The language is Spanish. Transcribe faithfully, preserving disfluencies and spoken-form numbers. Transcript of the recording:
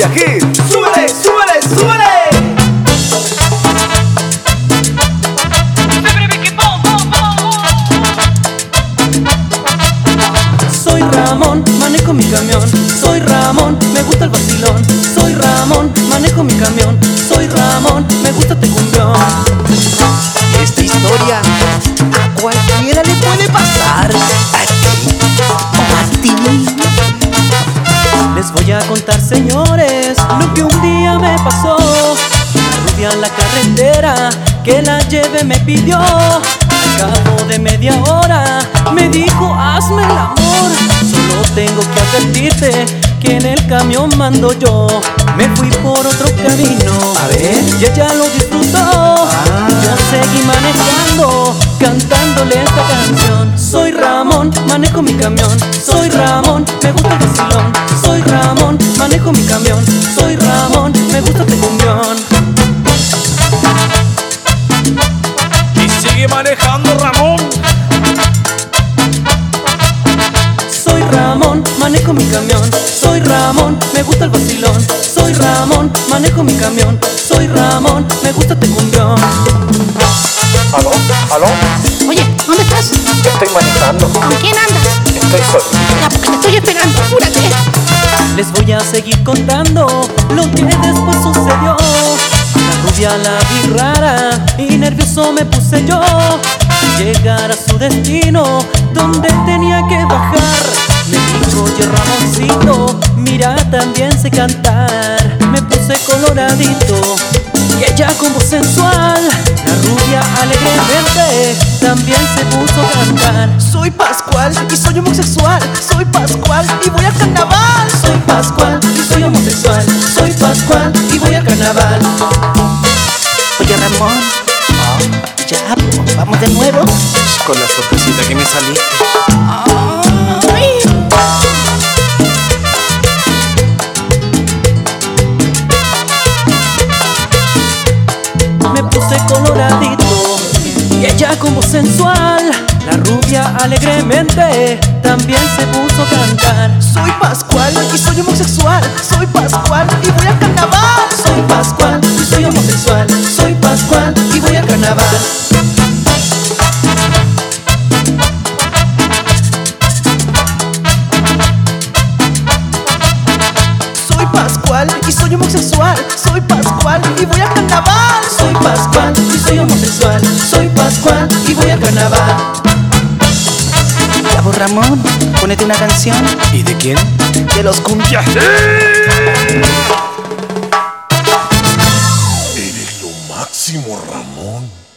cumbia hit. ¡Súbele, súbele, súbele! Soy Ramón, manejo mi camión. Soy Ramón, me gusta el vacilón. Soy Ramón, manejo mi camión. Soy Ramón, me gusta este cumbión. Esta historia a cualquiera le puede pasar. A ti o a ti. Les voy a contar, señores, lo que un día me pasó. Una rubia en la carretera que la lleve me pidió. Al cabo de media hora me dijo: hazme el amor. Solo tengo que advertirte que en el camión mando yo. Me fui por otro camino, A ver. y ella lo disfrutó. Ah. Yo seguí manejando, cantándole esta canción. Soy Ramón, manejo mi camión. Soy Ramón, me gusta el vacilón. Soy Ramón, manejo mi camión. Soy Ramón, me gusta este cumbión. Y sigue manejando Ramón. Soy Ramón, manejo mi camión. Soy Ramón, me gusta el vacilón. Soy Ramón, manejo mi camión. Soy Ramón, me gusta este cumbión. ¿Aló? ¿Aló? Oye, ¿dónde estás? Estoy manejando. ¿Con quién andas? Estoy solo. Ya, porque te estoy esperando, apúrate. Les voy a seguir contando lo que después sucedió. La rubia la vi rara y nervioso me puse yo. Al llegar a su destino, donde tenía que bajar, me dijo: oye Ramoncito, mira, también sé cantar. Me puse coloradito y ella con voz sensual, la rubia alegremente también se puso a cantar. Soy Pascual y soy homosexual. Soy Pascual y voy al carnaval. Soy Pascual y soy homosexual. Soy Pascual y voy al carnaval. Oye, Ramón. Ya, pues, vamos de nuevo. Con la sorpresita que me saliste. Ay. Me puse coloradito y ella con voz sensual, la rubia alegremente también se puso a cantar. Soy Pascual y soy homosexual. Soy Pascual y voy al carnaval. Soy Pascual y soy homosexual. Soy Pascual y voy al carnaval. Soy Pascual y soy homosexual. Soy Pascual y voy al carnaval. Soy Pascual y soy homosexual. Soy Pascual y voy al carnaval. Ya vos, Ramón, ponete una canción ¿Y de quién? de los cumbias. Eres lo máximo, Ramón.